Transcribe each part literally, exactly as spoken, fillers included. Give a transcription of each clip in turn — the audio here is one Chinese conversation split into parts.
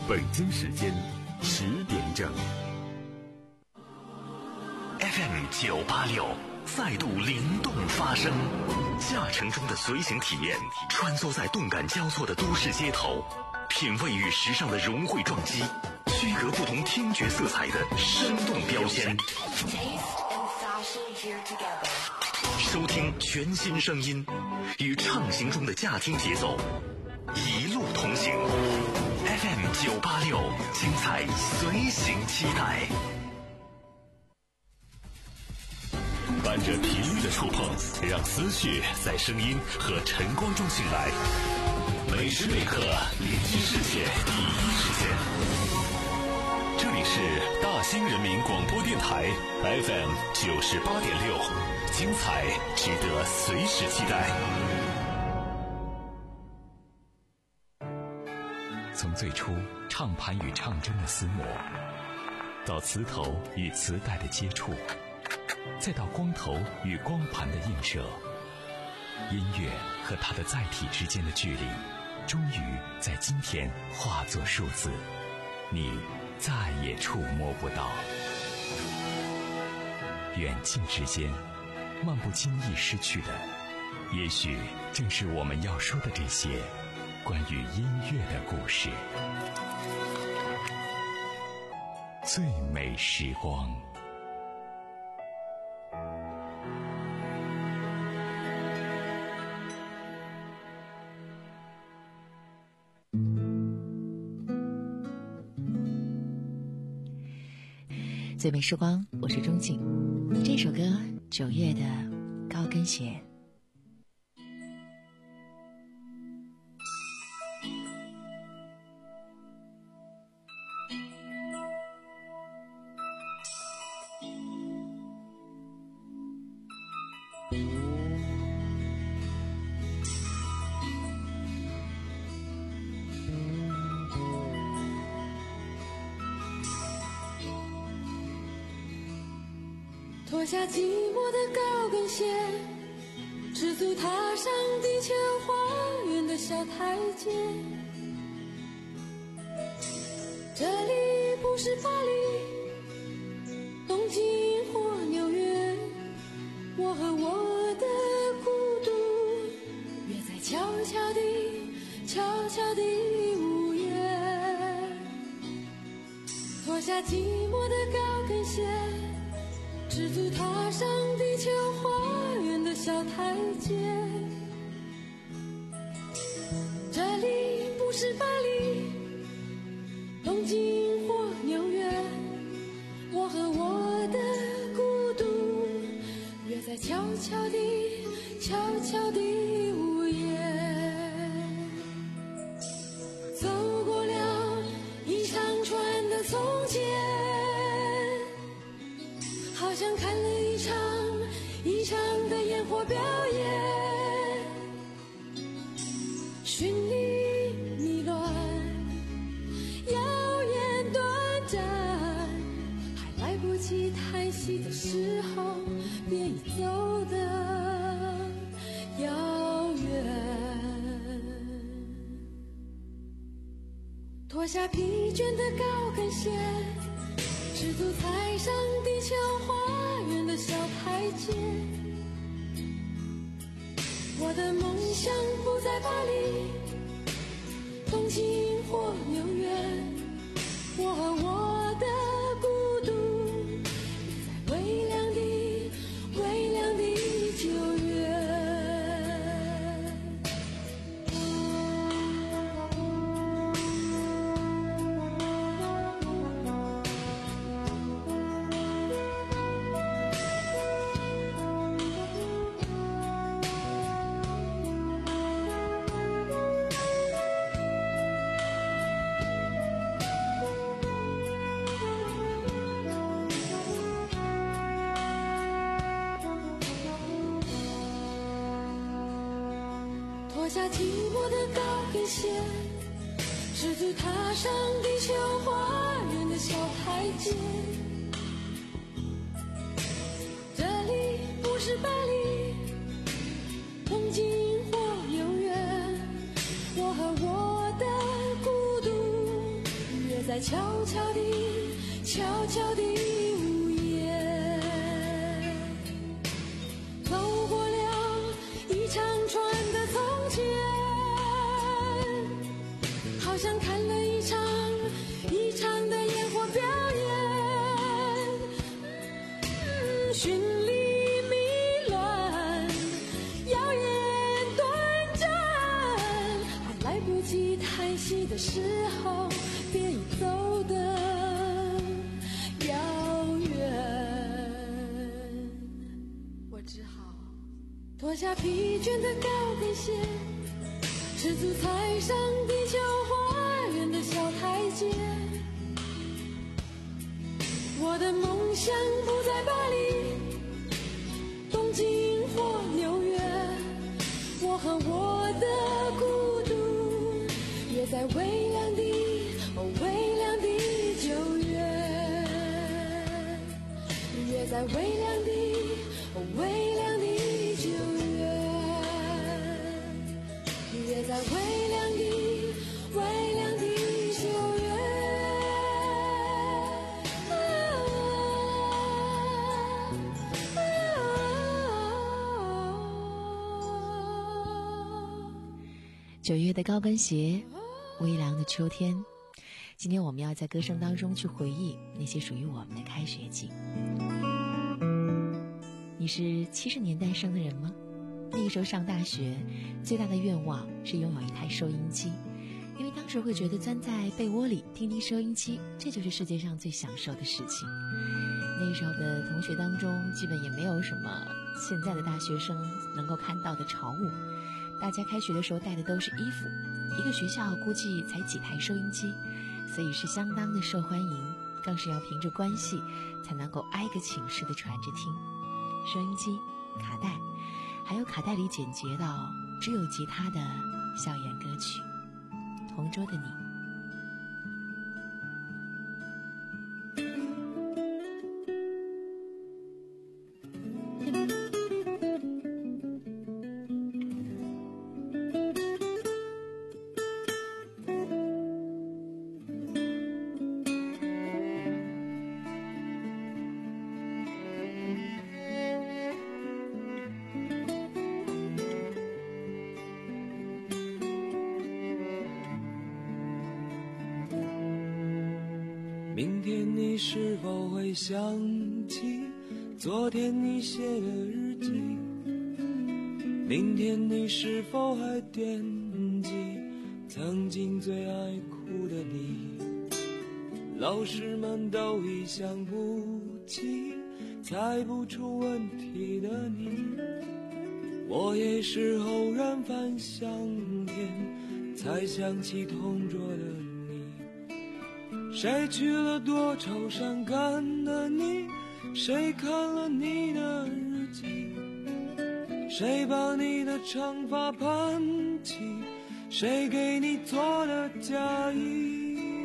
北京时间十点整。 F M 九八六再度灵动发声，驾乘中的随行体验，穿梭在动感交错的都市街头，品味与时尚的融汇撞击，区隔不同听觉色彩的生动标签。收听全新声音，与畅行中的驾听节奏一路同行。F M 九八六，精彩随行期待。伴着频率的触碰，让思绪在声音和晨光中醒来。每时每刻连接世界第一时间。这里是大兴人民广播电台 F M 九十八点六，精彩值得随时期待。从最初唱盘与唱针的厮磨，到磁头与磁带的接触，再到光头与光盘的映射，音乐和它的载体之间的距离，终于在今天化作数字，你再也触摸不到。远近之间，漫不经意失去的，也许正是我们要说的这些关于音乐的故事。最美时光。 最美时光，我是钟静。这首歌九月的高跟鞋。 脱下寂寞的高跟鞋，赤足踏上地球花园的小台阶。这里不是巴黎、东京或纽约，我和我的孤独约在悄悄地、悄悄地午夜。脱下寂寞的高跟鞋，赤足踏上地球花园的小台阶。这里不是巴黎、东京或纽约，我和我的孤独约在悄悄地、悄悄地午夜。走过了一长串的从前，好像看了一场一场的烟火表演，绚丽迷乱，耀眼短暂，还来不及叹息的时候，便已走得遥远。脱下疲倦的高跟鞋，赤足踩上地球花园的小台阶。我的梦想不在巴黎、东京或纽约，我和我的孤独约在微凉的、微凉的九月。脱下寂寞的高跟鞋，赤足踏上地球花园的小台阶。这里不是巴黎、东京或纽约，我和我的孤独在悄悄地悄悄地午夜，走过了一长串的从前，好像看了一场一场的烟火表演，嗯，绚丽迷乱，耀眼短暂，还来不及叹息的时候，便已走得遥远。我只好脱下疲倦的高跟鞋，赤足踩上地球花园的小台阶。我的梦想不在巴黎、东京或纽约，我和我的孤独也在微凉的哦微凉的九月，也在微凉的哦微凉的九月，也在微凉的微凉的九月。 九月的高跟鞋，微凉的秋天。今天我们要在歌声当中去回忆那些属于我们的开学季。你是七十年代生的人吗？那个时候上大学最大的愿望是拥有一台收音机，因为当时会觉得钻在被窝里听听收音机，这就是世界上最享受的事情。那个时候的同学当中基本也没有什么现在的大学生能够看到的潮物，大家开学的时候带的都是衣服，一个学校估计才几台收音机，所以是相当的受欢迎，更是要凭着关系才能够挨个寝室的传着听。收音机、卡带，还有卡带里剪辑到只有吉他的校园歌曲。同桌的你， 明天你是否会想起昨天你写的日记？明天你是否还惦记曾经最爱哭的你？老师们都已想不起猜不出问题的你，我也是偶然翻相片才想起同桌的你。谁去了多愁善感的你？谁看了你的日记？谁把你的长发盘起？谁给你做的嫁衣？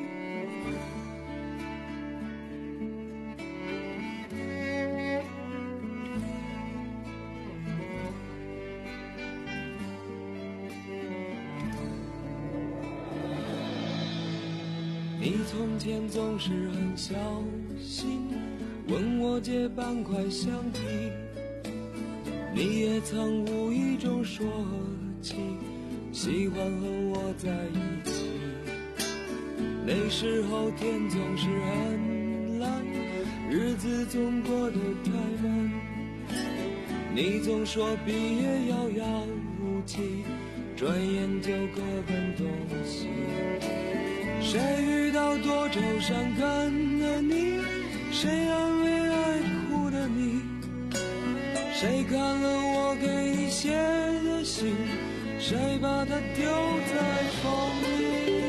你从前总是很小心问我借半块橡皮，你也曾无意中说起喜欢和我在一起。那时候天总是很蓝，日子总过得太慢，你总说毕业遥遥无期，转眼就各奔东西。谁遇到多愁善感的你？谁安慰爱哭的你？谁看了我给你写的信？谁把它丢在风里？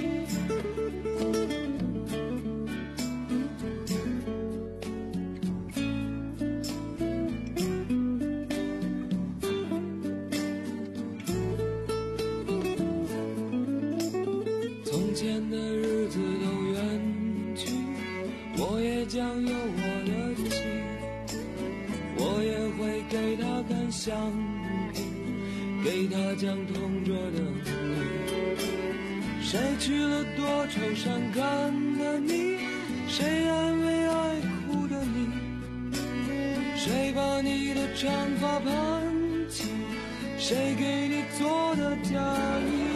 从前的日子都远去，我也将有我的妻，我也会给她看相片，给她讲同桌的你。 谁去了多愁善感的你，谁安慰爱哭的你，谁把你的长发盘起，谁给你做的嫁衣。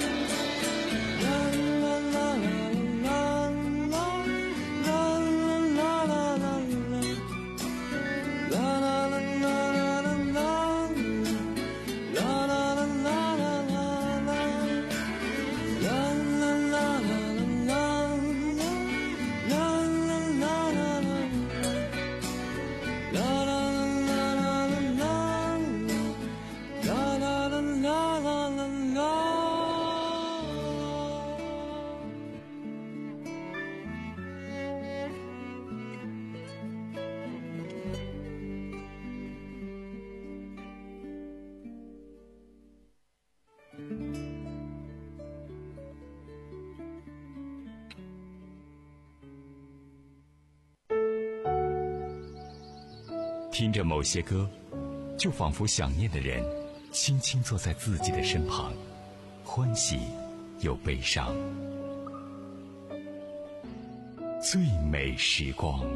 听着某些歌，就仿佛想念的人轻轻坐在自己的身旁，欢喜又悲伤。最美时光。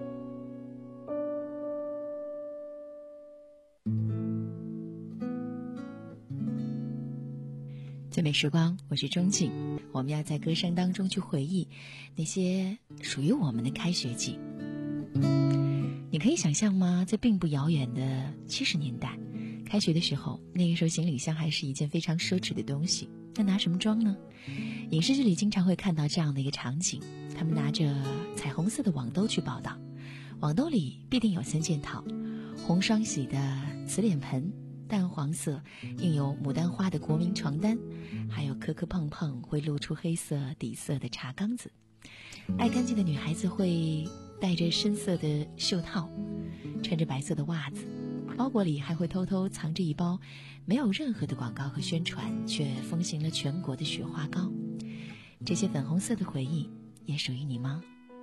最美时光，我是钟静。我们要在歌声当中去回忆那些属于我们的开学季。你可以想象吗？在并不遥远的七十年代，开学的时候，那个时候行李箱还是一件非常奢侈的东西。那拿什么装呢？影视剧里经常会看到这样的一个场景，他们拿着彩虹色的网兜去报道，网兜里必定有三件套：红双喜的瓷脸盆，淡黄色印有牡丹花的国民床单，还有磕磕碰碰会露出黑色底色的茶缸子。爱干净的女孩子会戴着深色的袖套，穿着白色的袜子，包裹里还会偷偷藏着一包没有任何的广告和宣传，却风行了全国的雪花膏。这些粉红色的回忆也属于你吗？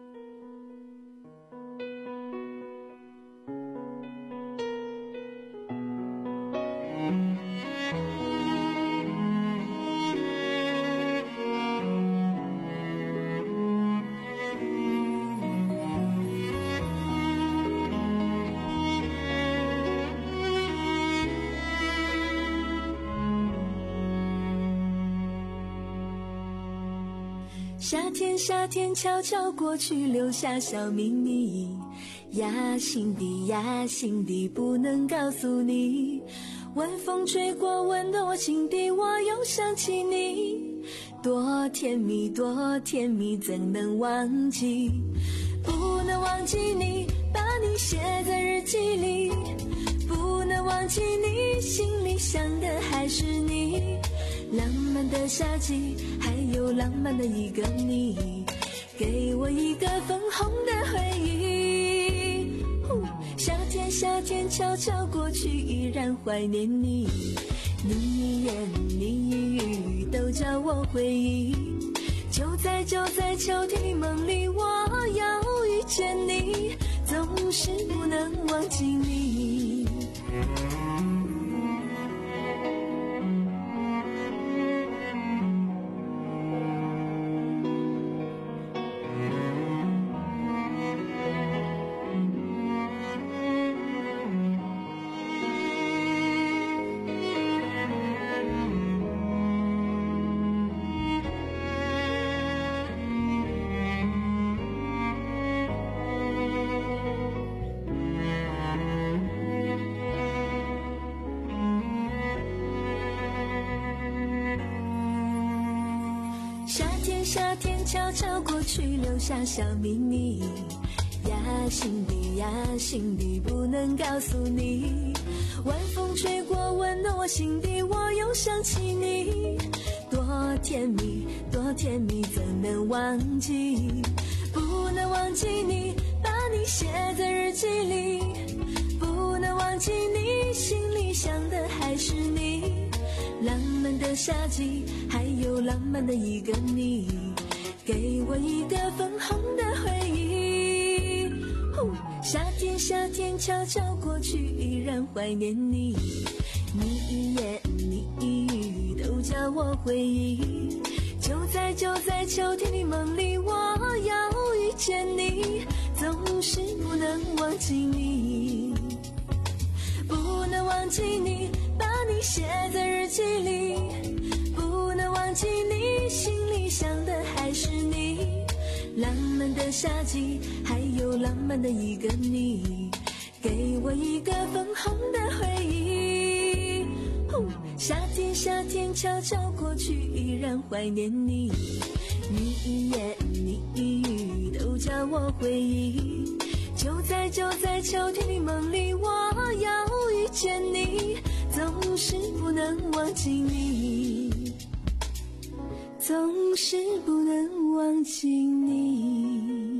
夏天夏天悄悄过去，留下小秘密呀，心底呀心底不能告诉你。晚风吹过，温暖我心底，我又想起你，多甜蜜多甜蜜，怎能忘记？不能忘记你，把你写在日记里，不能忘记你，心里想的还是你。浪漫的夏季，还有浪漫的一个你，给我一个粉红的回忆。夏天夏天悄悄过去，依然怀念你，你言你语都叫我回忆。就在就在秋天的梦里，我要遇见你，总是不能忘记你。夏天悄悄过去，留下小秘密呀，心底呀心底不能告诉你。晚风吹过，温暖我心底，我又想起你，多甜蜜多甜蜜，怎能忘记？不能忘记你，把你写在日记里，不能忘记你，心里想的还是你。浪漫的夏季，还有浪漫的一个你，给我一个粉红的回忆。夏天夏天悄悄过去，依然怀念你，你言你语都叫我回忆。 就在就在秋天的梦里，我要遇见你，总是不能忘记你，不能忘记你，把你写在日记里，不能忘记你，心里想的还是你，浪漫的夏季，还有浪漫的一个你，给我一个粉红的回忆。夏天夏天悄悄过去，依然怀念你，你言你语都叫我回忆，就在就在秋天的梦里，我要遇见你，总是不能忘记你，总是不能忘记你。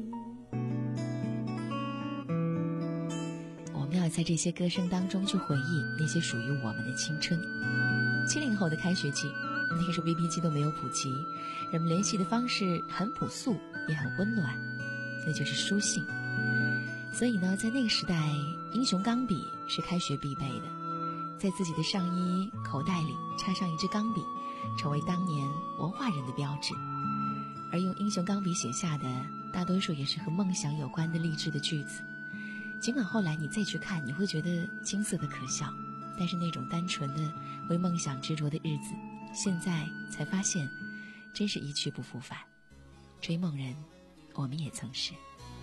在这些歌声当中去回忆那些属于我们的青春。七零后的开学季，那个时候 B B 机都没有普及，人们联系的方式很朴素也很温暖，那就是书信。所以呢，在那个时代，英雄钢笔是开学必备的，在自己的上衣口袋里插上一支钢笔，成为当年文化人的标志。而用英雄钢笔写下的大多数也是和梦想有关的励志的句子，尽管后来你再去看，你会觉得青涩的可笑，但是那种单纯的为梦想执着的日子，现在才发现真是一去不复返。追梦人，我们也曾是。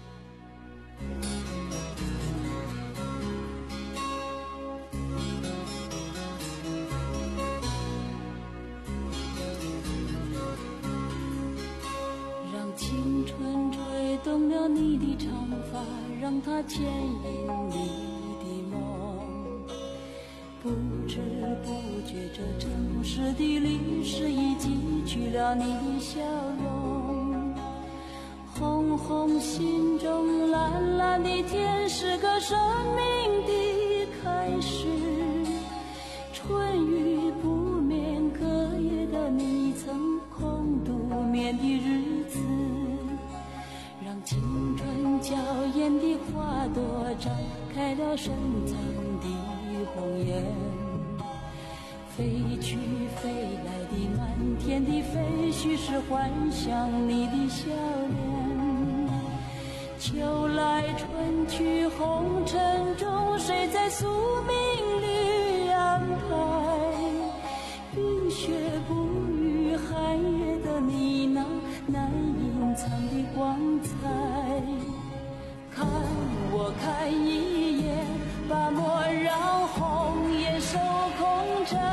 让青春吹动了你的长发，让它牵引你的梦，不知不觉这城市的历史已记取了你的笑容，红红心中蓝蓝的天是个生命的开始，春雨不眠，隔夜的你曾空独眠的日子，让青春娇艳的花朵张开了深藏的红颜，飞去飞来的满天的飞絮是幻想你的笑脸，秋来春去红尘中，谁在宿命里安排，冰雪不语寒夜的你那难隐藏的光彩，看我看一眼，把莫让红颜守空枕，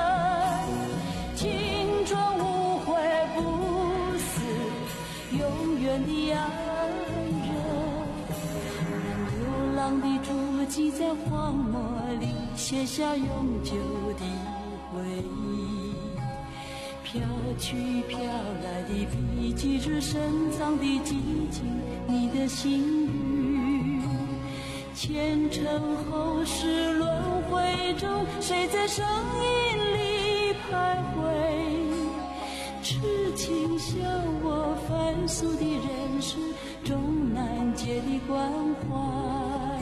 青春无悔不死，永远的爱人，让流浪的足迹在荒漠里写下永久的回忆，飘去飘来的笔迹是深藏的寂静，你的心语，前尘后世轮回中，谁在声音里徘徊，痴情笑我凡俗的人世终难解的关怀。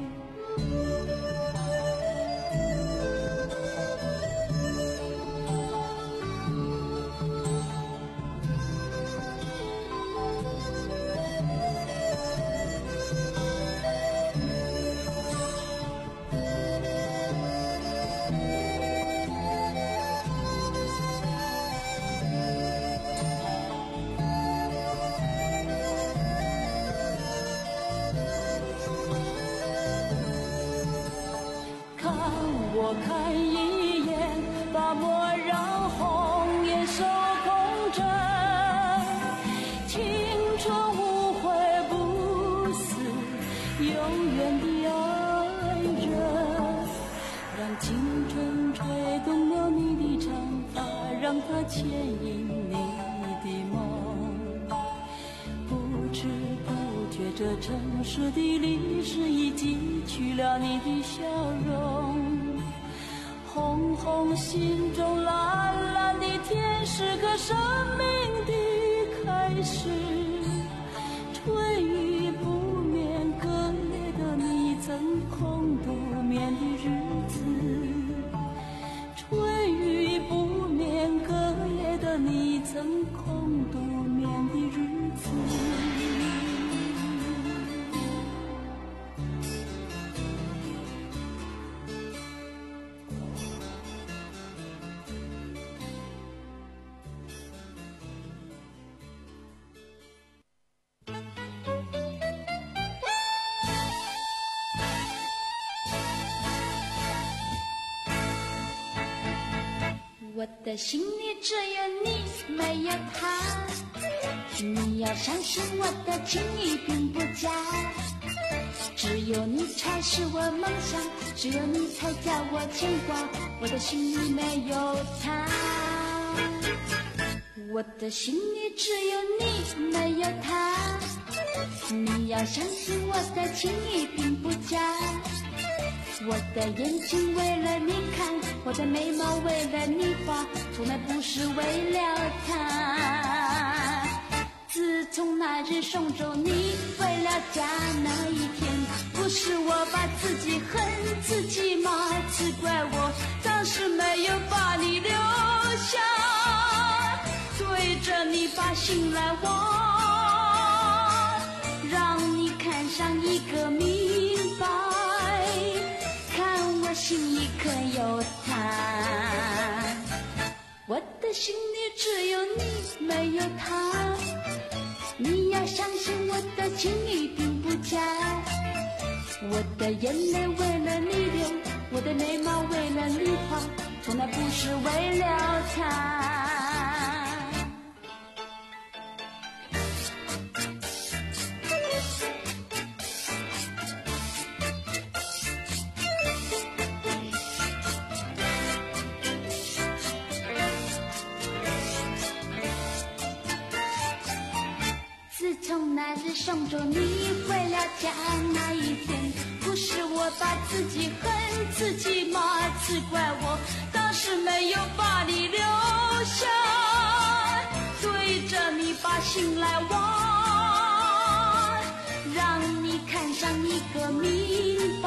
我看一眼，把莫让红颜守空枕，青春无悔不死，永远的爱人，让青春吹动了你的长发，让它牵引你的梦，不知不觉这城市的历史已记取了你的笑容，红红心中蓝蓝的天是个生命的开始，春雨不眠，隔夜的你曾空独眠的日子，春雨不眠，隔夜的你曾的心里只有你，没有他。你要相信我的情意并不假，只有你才是我梦想，只有你才叫我牵挂，我的心里没有他。我的心里只有你，没有他。你要相信我的情意并不假，我的眼睛为了你看，我的眉毛为了你画，从来不是为了他。自从那日送走你回了家那一天，不是我把自己恨自己吗？只怪我当时没有把你留下，对着你把心来挖，让你看上一个明白，看我心里可有他。我的心里只有你，没有他。你要相信我的情意并不假，我的眼泪为了你流，我的眉毛为了你画，从来不是为了他。自从那日送走你回了家那一天，不是我把自己恨自己吗？只怪我当时没有把你留下，对着你把心来挖，让你看上一个明白，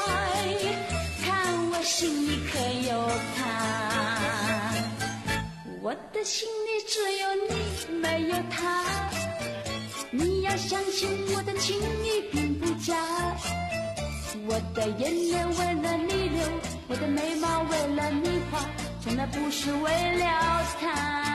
看我心里可有他。我的心里只有你，没有他。你要相信我的情意并不假，我的眼泪为了你流，我的眉毛为了你画，从来不是为了他。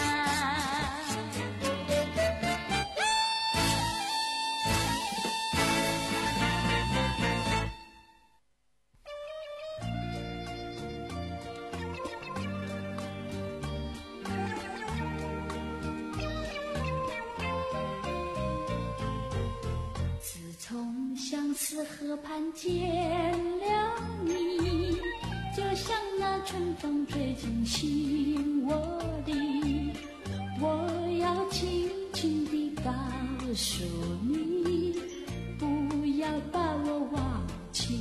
相思河畔见了你，就像那春风吹进心窝里，我要轻轻地告诉你，不要把我忘记。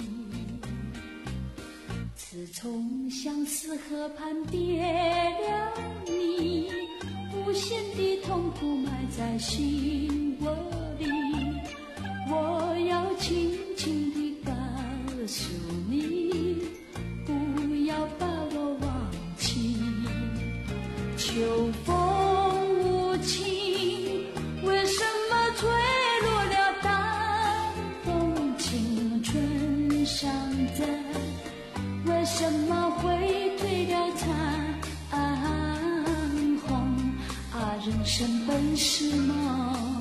自从相思河畔别了你，无限的痛苦埋在心窝里，我要轻轻地告诉你，不要把我忘记。秋风无情，为什么吹落了淡风？青春尚在，为什么会褪了残红？啊，人生本是梦。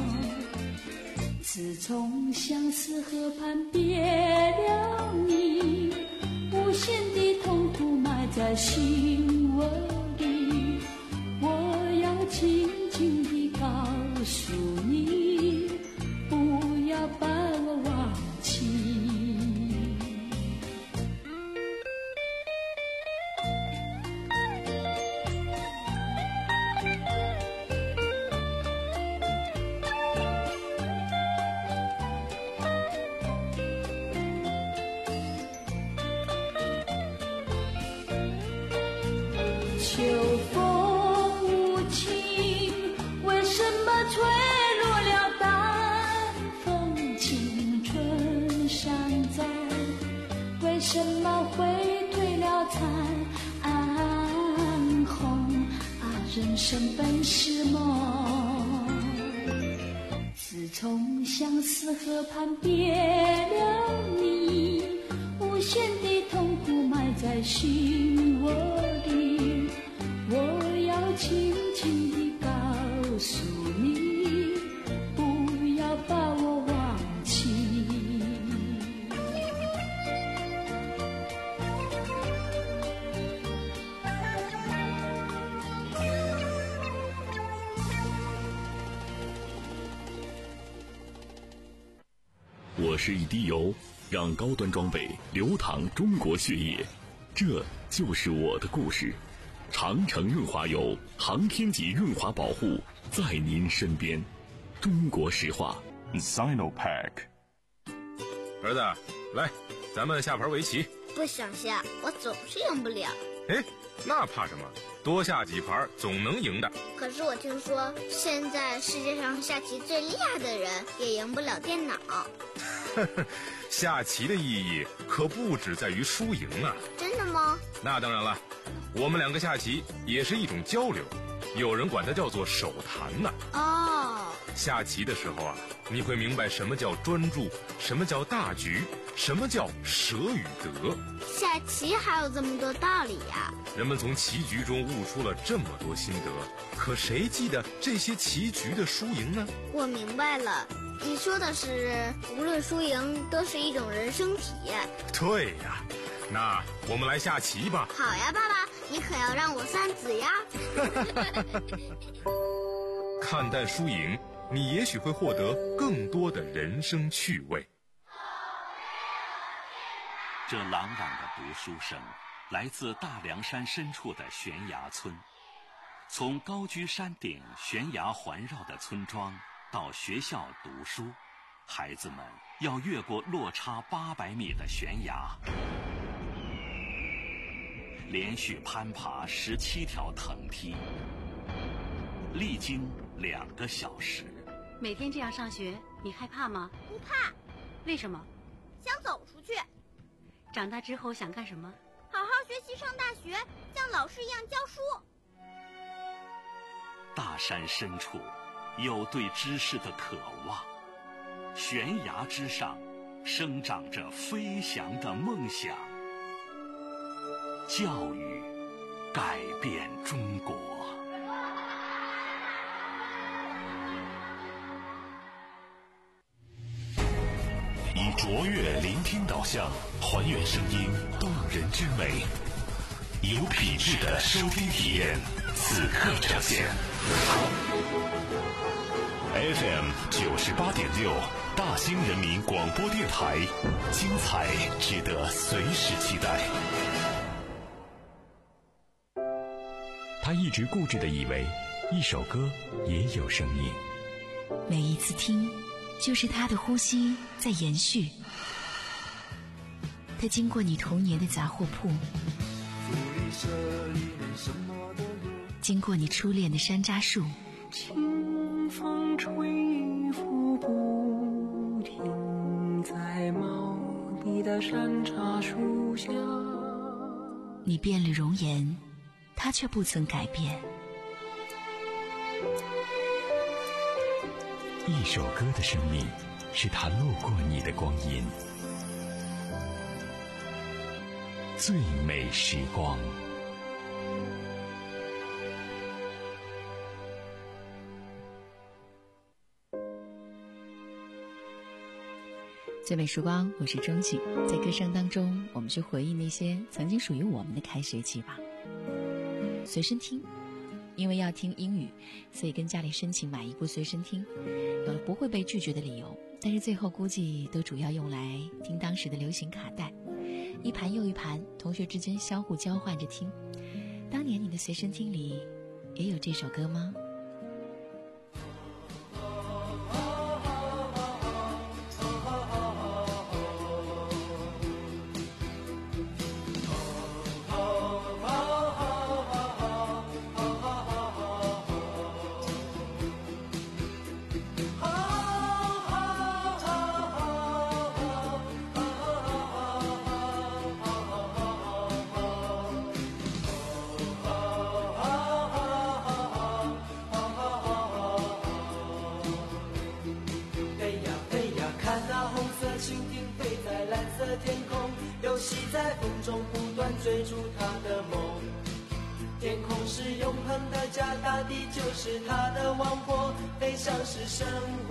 自从相思河畔别了你，无限的痛苦埋在心窝里，我要轻轻地告诉你，不要把我忘记。秋风无情，为什么吹落了淡风？青春尚在，为什么会褪了残红？啊，人生本是梦。自从相思河畔别了你，无限的痛苦埋在心窝里，我要轻轻地告诉你，不要把我忘记。 我是一滴油，让高端装备流淌中国血液，这就是我的故事。长城润滑油，航天级润滑保护，在您身边。中国石化 Sinopack。 儿子，来，咱们下盘围棋。 不想下，我总是赢不了。 哎，那怕什么？多下几盘总能赢的。 可是我听说，现在世界上下棋最厉害的人也赢不了电脑。 下棋的意义可不只在于输赢啊！ 真的吗？ 那当然了，我们两个下棋也是一种交流，有人管它叫做手谈呢。 哦， 下棋的时候啊，你会明白什么叫专注，什么叫大局，什么叫舍与得。 下棋还有这么多道理呀！ 人们从棋局中悟出了这么多心得，可谁记得这些棋局的输赢呢？ 我明白了，你说的是无论输赢都是一种人生体验。 对呀，那我们来下棋吧。 好呀，爸爸，你可要让我三子呀。 看淡输赢，你也许会获得更多的人生趣味。 这朗朗的读书声来自大凉山深处的悬崖村。从高居山顶悬崖环绕的村庄到学校读书，孩子们要越过落差八百米的悬崖，连续攀爬十七条藤梯，历经两个小时。 每天这样上学，你害怕吗？ 不怕。 为什么？ 想走出去。 长大之后想干什么？ 好好学习，上大学，像老师一样教书。 大山深处有对知识的渴望，悬崖之上生长着飞翔的梦想。教育改变中国。 以卓越聆听导向，还原声音动人之美，有品质的收听体验，此刻呈现。F M 九十八点六，大兴人民广播电台，精彩值得随时期待。 他一直固执地以为，一首歌也有生命。 每一次听，就是他的呼吸在延续。他经过你童年的杂货铺，经过你初恋的山楂树， 清风吹拂不停，在茂密的山茶树下。 你变了容颜，他却不曾改变。 一首歌的生命，是他路过你的光阴。最美时光。 最美时光，我是钟景。在歌声当中，我们去回忆那些曾经属于我们的开学期吧。随身听，因为要听英语，所以跟家里申请买一部随身听，有了不会被拒绝的理由，但是最后估计都主要用来听当时的流行卡带，一盘又一盘，同学之间相互交换着听。当年你的随身听里也有这首歌吗？ 在风中不断追逐他的梦，天空是永恒的家，大地就是他的王国，飞翔是生活。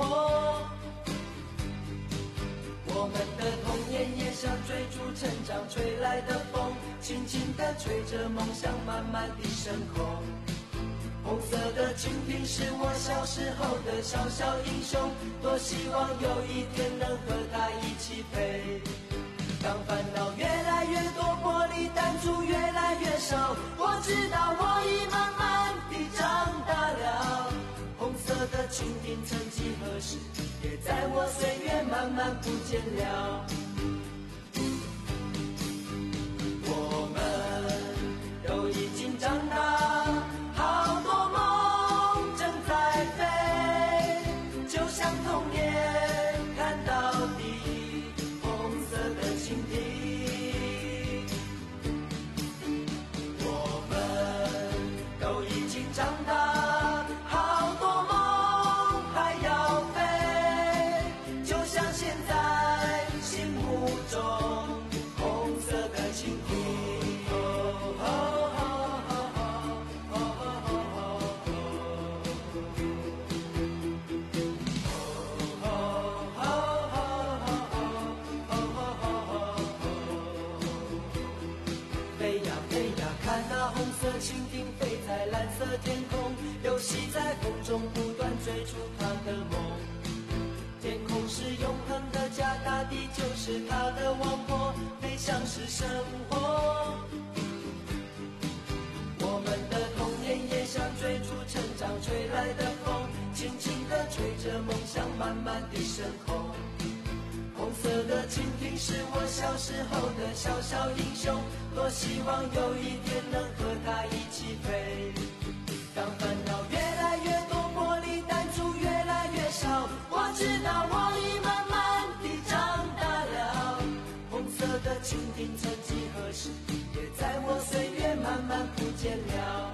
我们的童年也像追逐成长吹来的风，轻轻地吹着梦想慢慢地升空。 红色的蜻蜓是我小时候的小小英雄，多希望有一天能和它一起飞。当烦恼越来越多，玻璃弹珠越来越少，我知道我已慢慢地长大了。红色的蜻蜓曾几何时也在我岁月慢慢不见了。我们都已经长大，好多梦正在飞，就像童年看到底红色的蜻蜓。我们都已经长大，好多梦还要飞，就像现在心目中红色的蜻蜓。蜻蜓飞在蓝色天空，游戏在风中不断追逐它的梦。天空是永恒的家，大地就是它的王国，飞翔是生活。我们的童年也像追逐成长吹来的风，轻轻地吹着梦想慢慢地升空。红色的蜻蜓是我小时候的小小英雄，多希望有一天能和它一起飞。当烦恼越来越多，玻璃弹珠越来越少，我知道我已慢慢地长大了。红色的蜻蜓曾几何时也在我岁月慢慢不见了。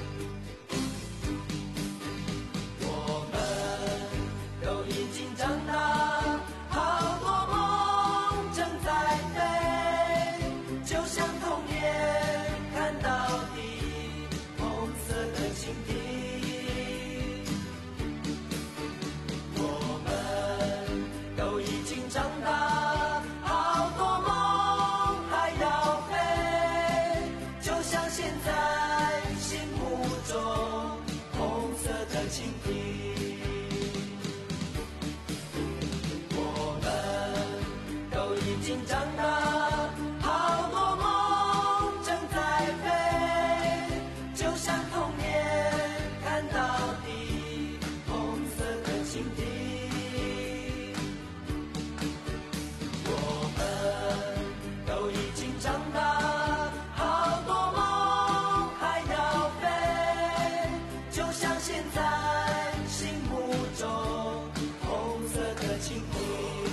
我们都已经长大，好多梦正在飞，就像童年看到底红色的蜻蜓。我们都已经长大，好多梦还要飞，就像现在心目中红色的蜻蜓。已经长大，好多梦正在飞，就像童年看到底红色的蜻蜓。我们都已经长大，好多梦还要飞，就像现在心目中红色的蜻蜓。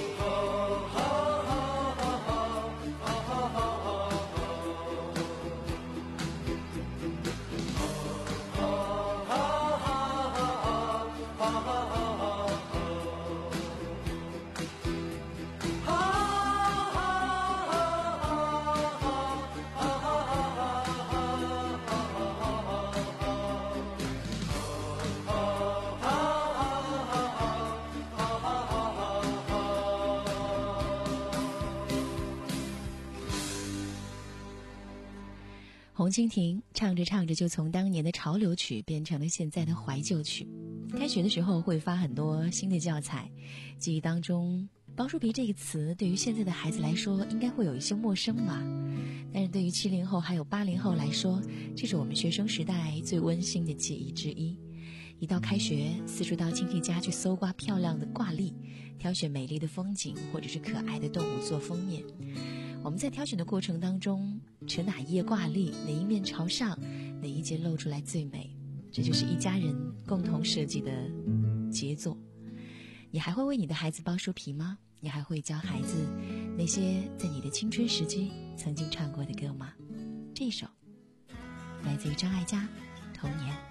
红蜻蜓唱着唱着就从当年的潮流曲变成了现在的怀旧曲。开学的时候会发很多新的教材，记忆当中包书皮这个词对于现在的孩子来说应该会有一些陌生吧，但是对于七零后还有八零后来说，这是我们学生时代最温馨的记忆之一。一到开学，四处到亲戚家去搜刮漂亮的挂历，挑选美丽的风景或者是可爱的动物做封面。我们在挑选的过程当中，呈哪一页挂历，哪一面朝上，哪一节露出来最美，这就是一家人共同设计的杰作。你还会为你的孩子包书皮吗？你还会教孩子那些在你的青春时期曾经唱过的歌吗？这一首来自于张艾嘉《童年》。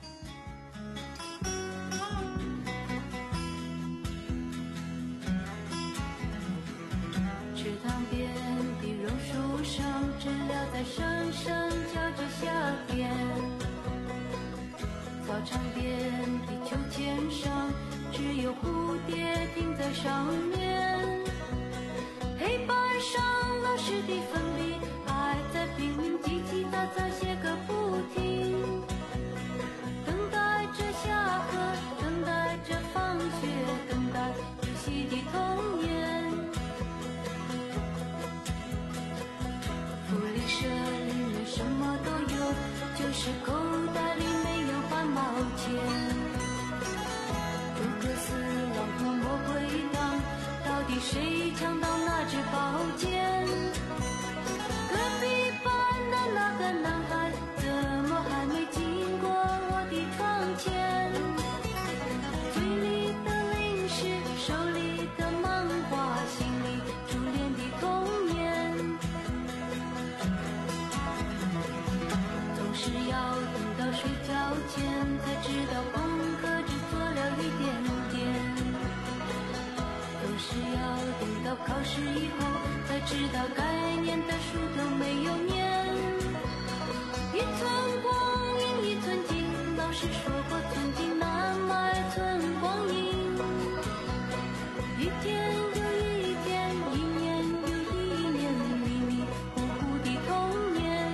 池塘边的榕树上，知了在声声叫着夏天。操场边的秋千上，只有蝴蝶停在上面。黑板上老师的粉笔还在拼命叽叽喳喳写个不停，等待时以后才知道该念的书都没有念。一寸光阴一寸金，老师说过寸金难买寸光阴。一天又一天，一年又一年，迷迷糊糊的童年。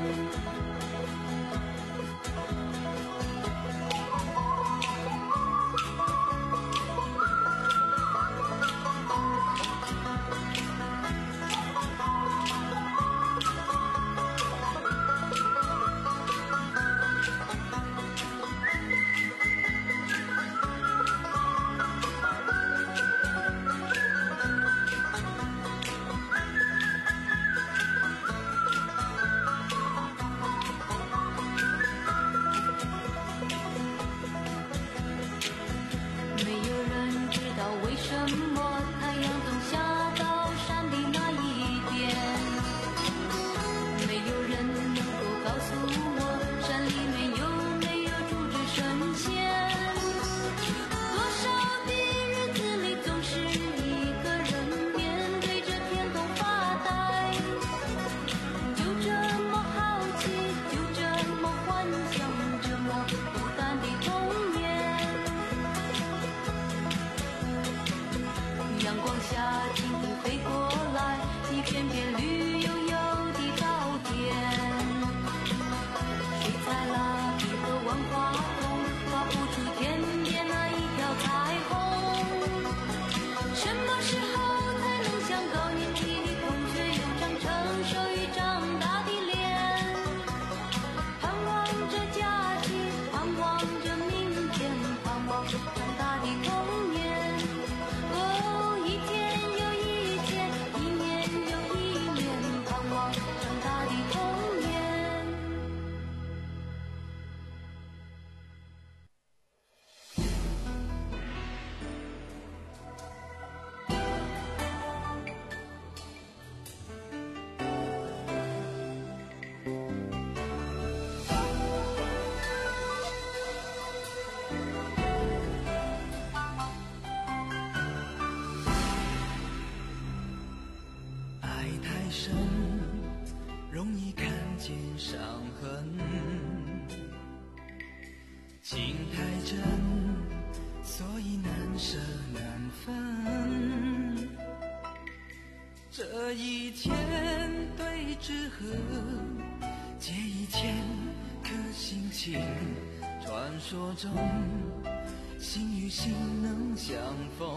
情太真，所以难舍难分。这一天对之和，借一千颗心情。传说中，心与心能相逢，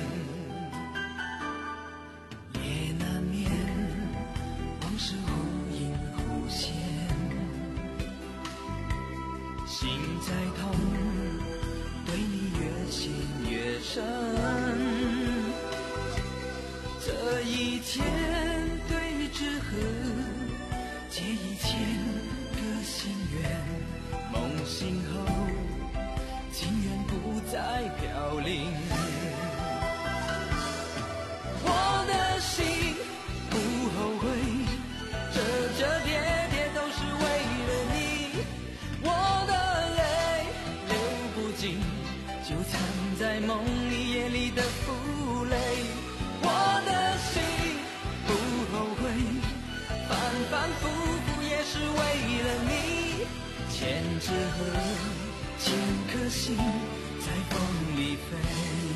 也难免往事忽隐忽现。心在痛，对你越陷越深。这一天对之和，借一千个心愿，梦醒后情缘不再飘零。我的心不后悔，折折叠叠都是为了你。我的泪流不尽，就藏在梦里夜里的负累。我的心不后悔，反反复复也是为了你。千纸鹤，千颗心在风里飞。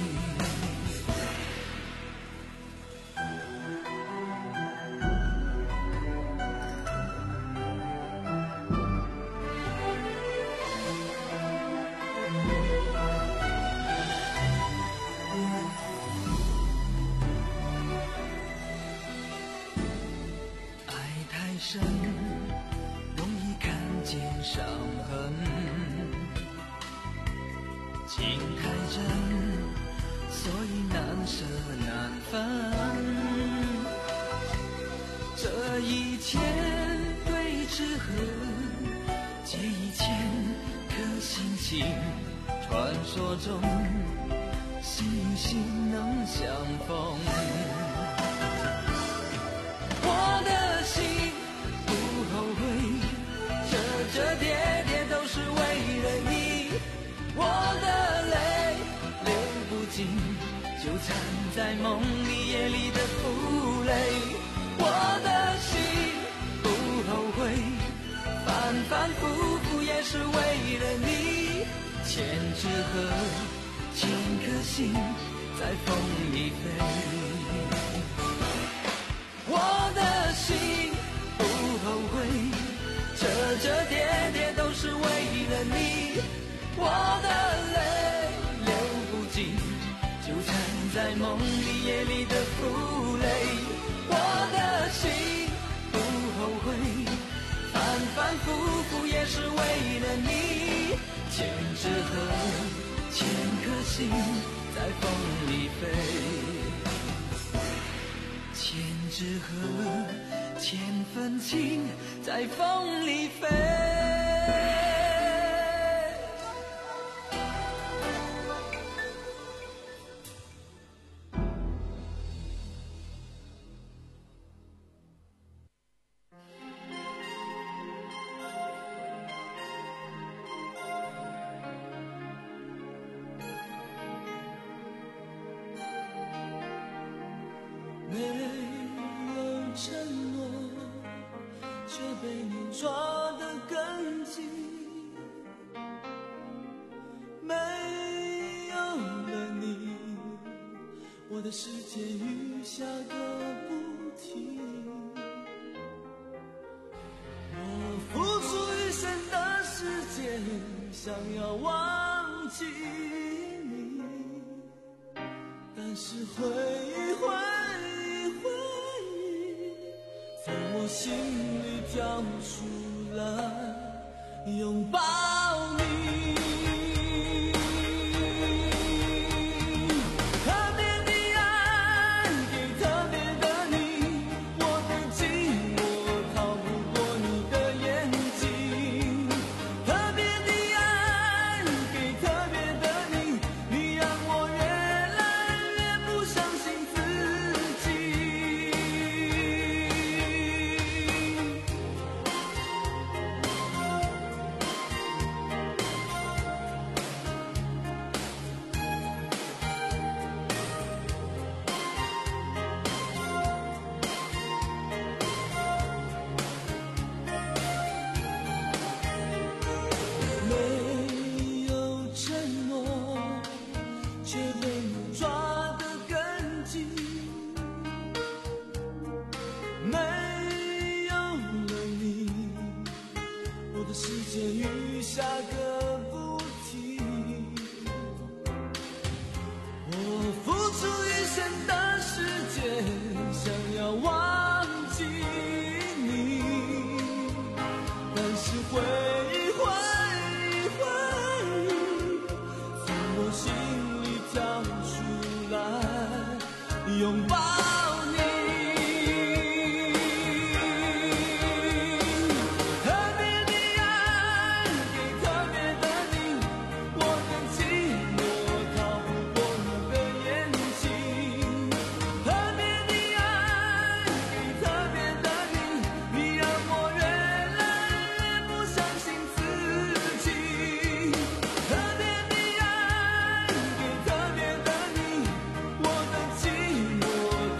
深，容易看见伤痕，情太真，所以难舍难分。这一天对之和，借一千颗心情。传说中，心与心能相逢。我的心不后悔，折折叠叠都是为了你。我的泪流不尽，就藏在梦里夜里的负累，我的心不后悔，反反复复也是为了你，千纸鹤，千颗心在风里飞。我的心不后悔，折折叠叠都是为了你，我的泪流不尽，纠缠在梦里夜里的负累。我的心不后悔，反反复复也是为了你，千纸鹤，千颗心在风里飞。千纸鹤，千份情在风里飞。承诺却被你抓得更紧，没有了你，我的世界雨下个不停。我付出一生的时间，想要忘记你，但是回忆回忆回忆从我心里跳出来拥抱你。特别的爱给特别的你，我的寂寞逃不过你的眼睛。特别的爱给特别的你，你让我越来越不相信自己。没有承诺，却被你抓得更紧。没有了你，我的世界雨下个不停。我付出一生的时间，想要忘记你，但是回忆回忆回忆从我心里跳出来拥抱你。特别的爱给特别的你，我的寂寞逃不过你的眼睛。特别的爱给特别的你，你让我越来越不相信自己。特别的爱给特别的你，我的寂寞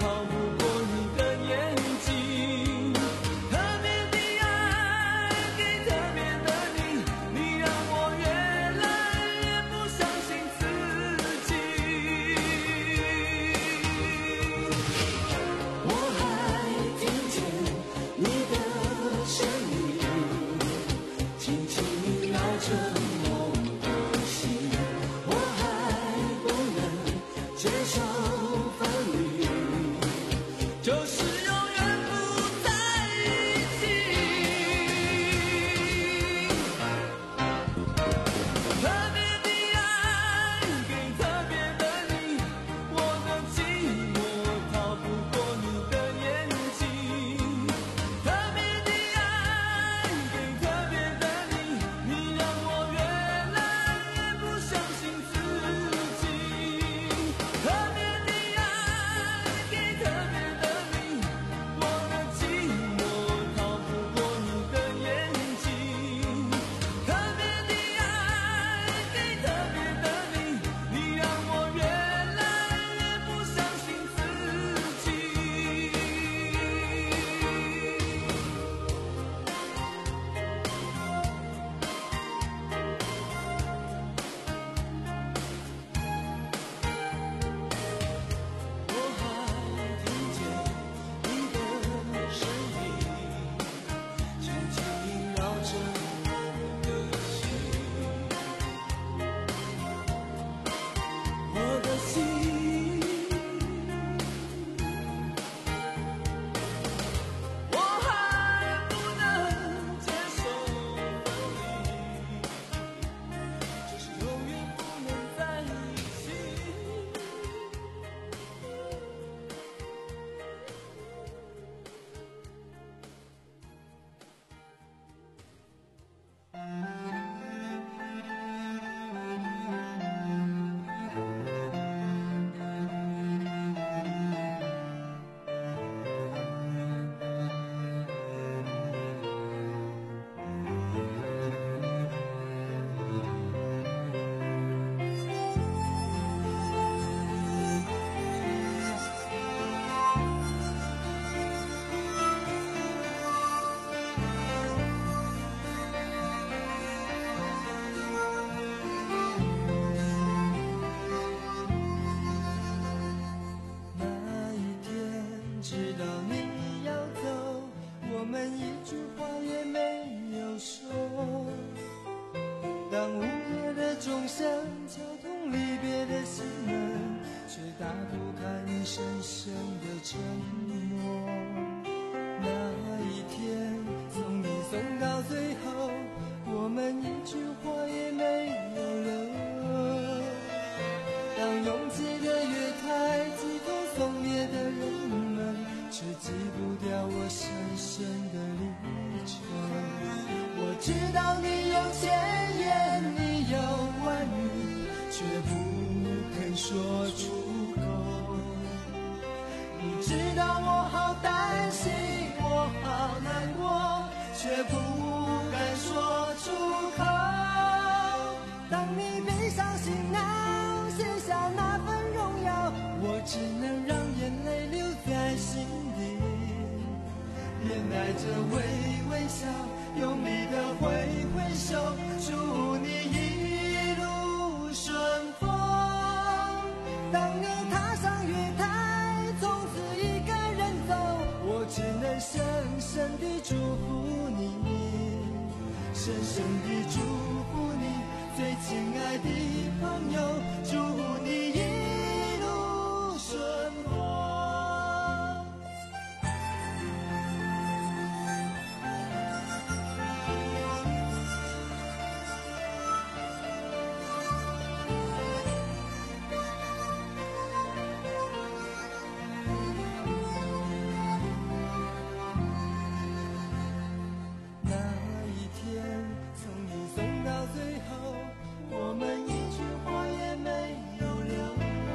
当拥挤的月台挤痛送别的人们，却挤不掉我深深的离愁。我知道你有千言，你有万语，却不肯说出口。你知道我好担心，我好难过，却不敢说出口。当你闭上心脑，写下那份荣耀，我只能让眼泪留在心底，连带着微微笑，用力的挥挥手，祝你一路顺风。当你踏上月台，从此一个人走，我只能深深地祝福你，深深地祝福你，最亲爱的朋友，祝你一路顺风。那一天从你送到最后，我们一句话也没有留。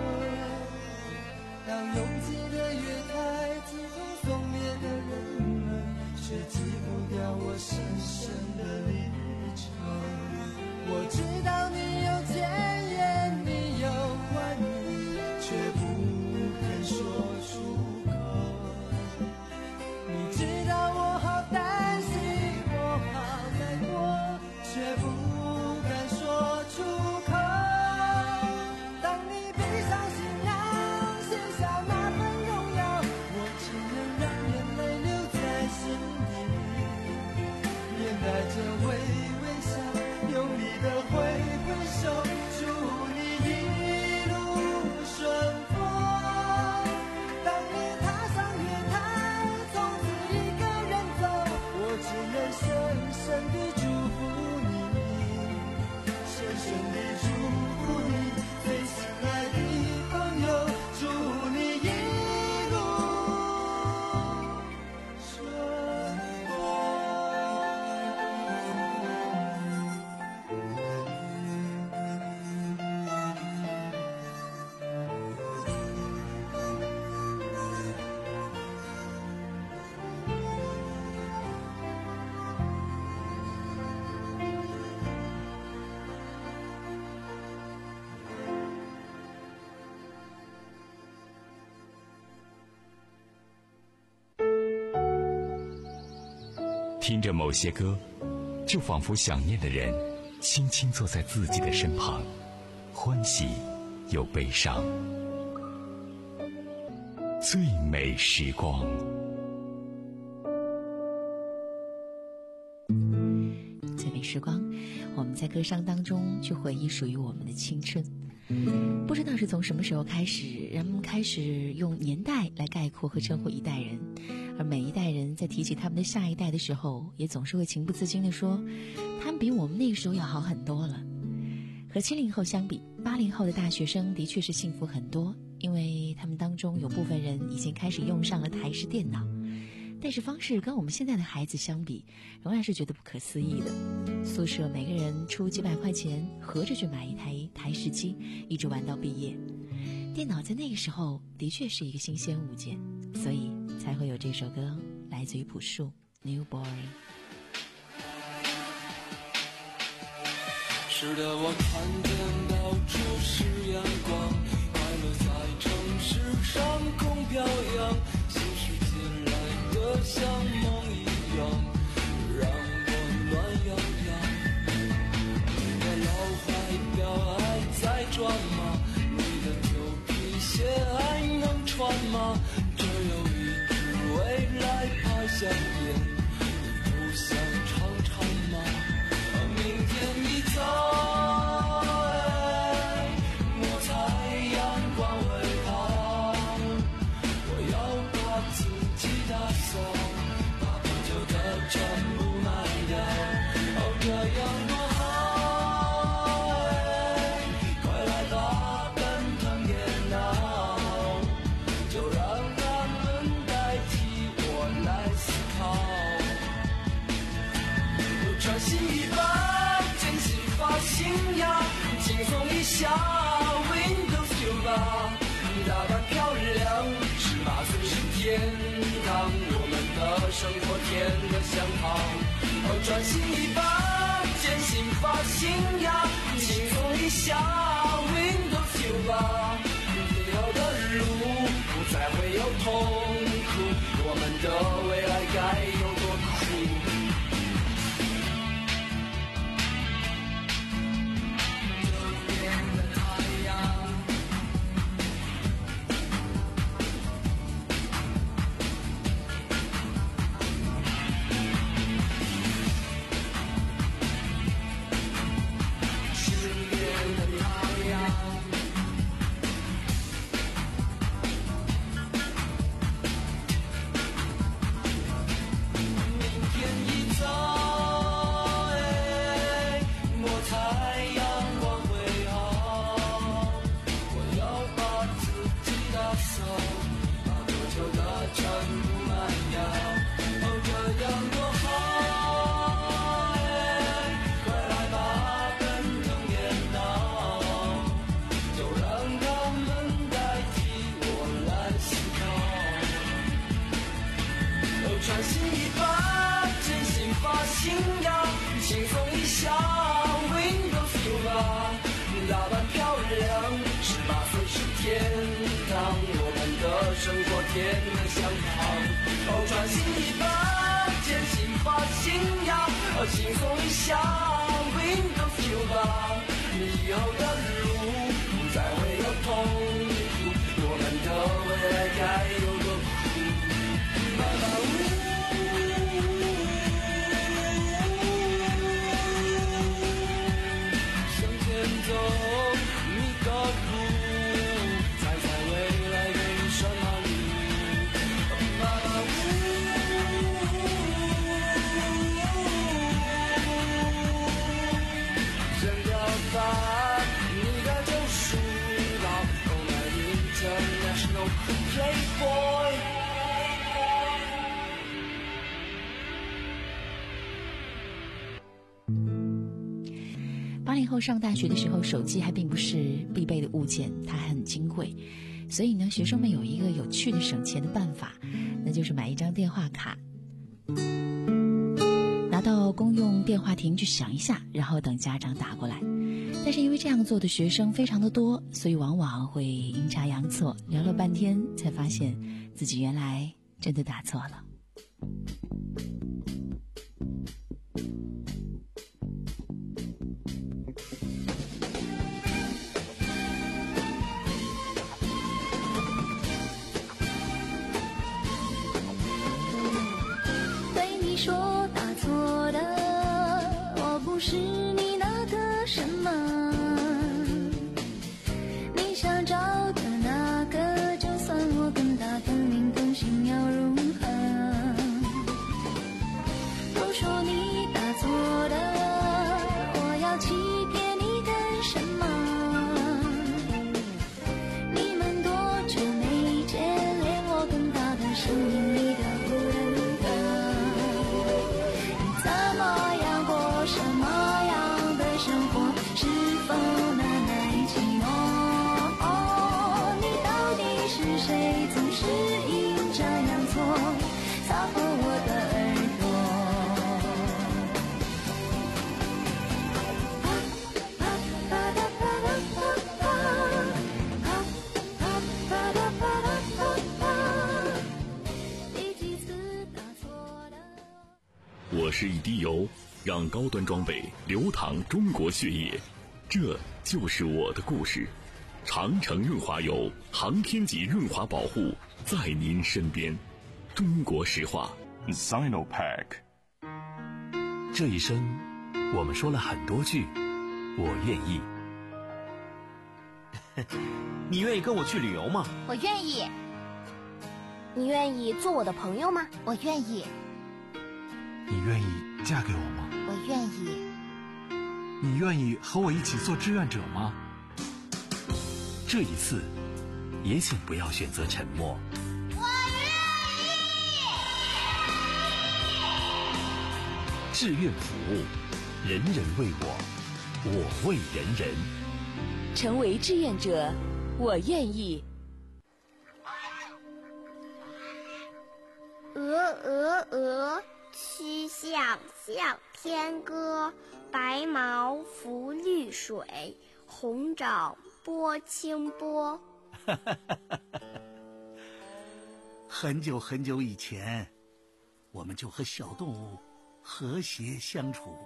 当拥挤的月台挤痛送别的人们，却挤不掉我深深的离愁。我知道你有千言，你有万语，却不肯说出口。你知道我好担心，我好难过，却不敢说出口。当你闭上心脑，写下那份荣耀，我只能让眼泪留在心底，连带着微微笑，用力的挥挥手，祝你一路顺风。当你踏上月台，从此一个人走，我只能深深地祝福你，深深地祝福你，最亲爱的朋友，祝你一路顺风。 听着某些歌，就仿佛想念的人轻轻坐在自己的身旁，欢喜又悲伤。最美时光， 最美时光，我们在歌声当中去回忆属于我们的青春。不知道是从什么时候开始，人们开始用年代来概括和称呼一代人，而每一代人在提起他们的下一代的时候，也总是会情不自禁地说，他们比我们那个时候要好很多了。和七零后相比，八零后的大学生的确是幸福很多，因为他们当中有部分人已经开始用上了台式电脑，但是方式跟我们现在的孩子相比，仍然是觉得不可思议的。宿舍每个人出几百块钱，合着去买一台台式机，一直玩到毕业。电脑在那个时候的确是一个新鲜物件，所以才会有这首歌，来自于朴树 New Boy。 是的，我看见到处是阳光，快乐在城市上空飘扬，新世界来的像梦一样，让我暖洋洋。你的老怀表还在转吗？你的旧皮鞋还能穿吗？这有一支未来牌香烟，你不想尝尝吗？明天一早，我猜阳光会好，我要把自己打扫，把啤酒的全部卖掉，哦，这样多好，快来吧，跟天堂，我们的生活甜得像糖。哦，专心一把，坚信把信仰，轻松一下 Windows 九吧。以后的路不再会有痛苦，我们的未来该有多酷。专心一把，真心把信仰，轻松一下 Windows 九吧，打扮漂亮，十八岁是天堂，我们的生活甜得像糖。哦，专心一把，真心把信仰，轻松一下 Windows 九吧，以后的路不再会有痛苦，我们的未来该有多酷。爸爸走，你的路，猜猜未来给你什么礼物？妈妈呜，扔掉吧你的旧书包 ，Oh my international playboy。 八零后上大学的时候，手机还并不是必备的物件，它还很金贵，所以呢，学生们有一个有趣的省钱的办法，那就是买一张电话卡，拿到公用电话亭去响一下，然后等家长打过来。但是因为这样做的学生非常的多，所以往往会阴差阳错，聊了半天才发现自己原来真的打错了。 说打错的，我不是你那个什么，你想找的那个，就算我跟他更名更姓又如何？都说你打错的，我要欺骗你干什么？你们多久没见，连我跟他的声音你都不认得。什么样的生活是否难耐寂寞？哦，你到底是谁？总是阴差阳错擦破我的耳朵。啪啪啪嗒啪嗒啪啪，啪啪嗒啪嗒啪啪，第几次打错了？ 我是一滴油，让高端装备流淌中国血液，这就是我的故事。长城润滑油，航天级润滑保护，在您身边。中国石化 Sinopack。 这一生我们说了很多句我愿意。 你愿意跟我去旅游吗？ 我愿意。你愿意做我的朋友吗？我愿意。 你愿意嫁给我吗？ 我愿意。 你愿意和我一起做志愿者吗？ 这一次也请不要选择沉默。 我愿意。 志愿服务，人人为我，我为人人。 成为志愿者，我愿意。 鹅鹅鹅，曲项向天歌。白毛浮绿水，红掌拨清波。 很久很久以前，我们就和小动物和谐相处。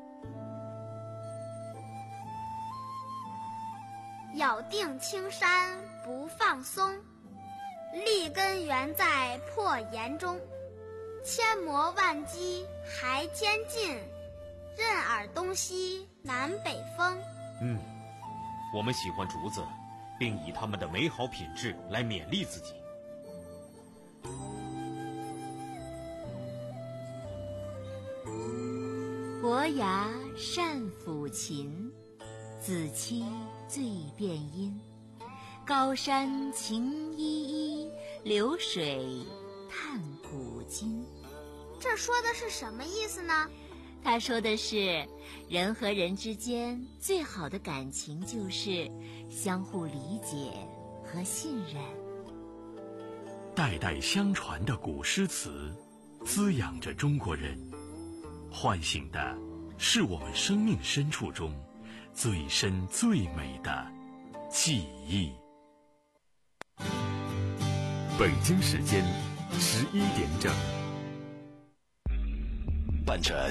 咬定青山不放松，立根原在破岩中。千磨万击还千进，任尔东西南北风。 嗯，我们喜欢竹子，并以它们的美好品质来勉励自己。 伯牙善抚琴，子期最辨音。高山晴依依，流水叹古今。 这说的是什么意思呢？ 他说的是，人和人之间最好的感情就是相互理解和信任。 代代相传的古诗词，滋养着中国人，唤醒的是我们生命深处中最深最美的记忆。 北京时间十一点整， 伴着